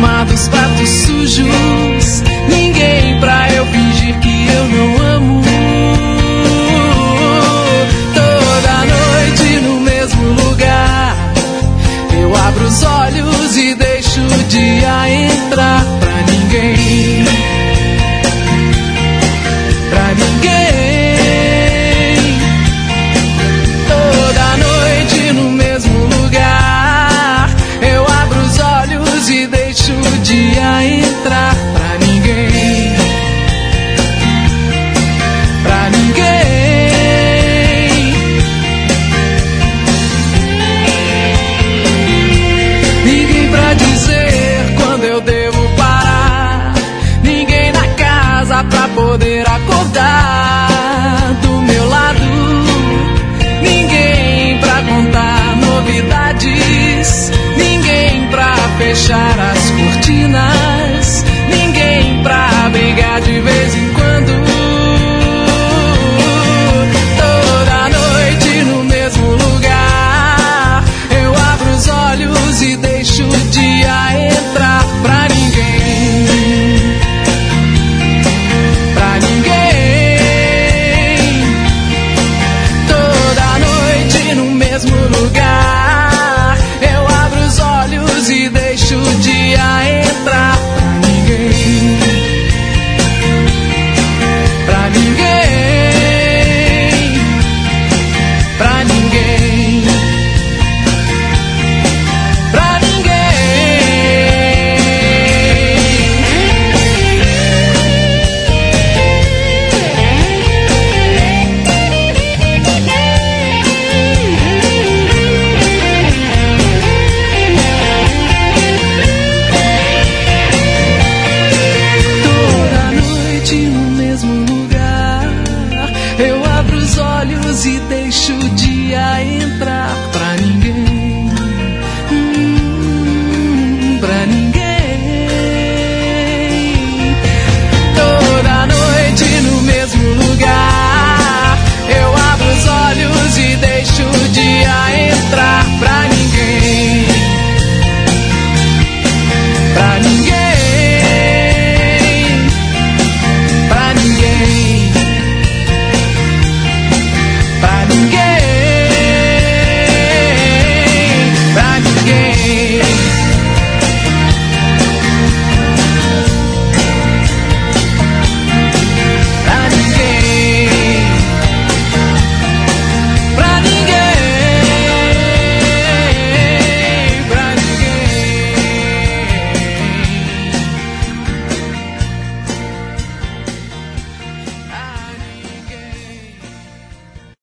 reclamar dos pratos sujos, ninguém pra eu fingir que eu não amo. Toda noite no mesmo lugar, eu abro os olhos e deixo o dia entrar. Pra ninguém, pra ninguém. Toda noite no mesmo lugar, eu abro os olhos e deixo o dia entrar. Pra ninguém, pra ninguém. Ninguém pra dizer quando eu devo parar, ninguém na casa pra poder acordar do meu lado, ninguém pra contar novidades, ninguém pra fechar as cortinas, ninguém pra brigar de vez em quando. Toda noite no mesmo lugar, eu abro os olhos e deixo o dia entrar. Pra ninguém, pra ninguém. Toda noite no mesmo lugar, eu abro os olhos e deixo o dia entrar.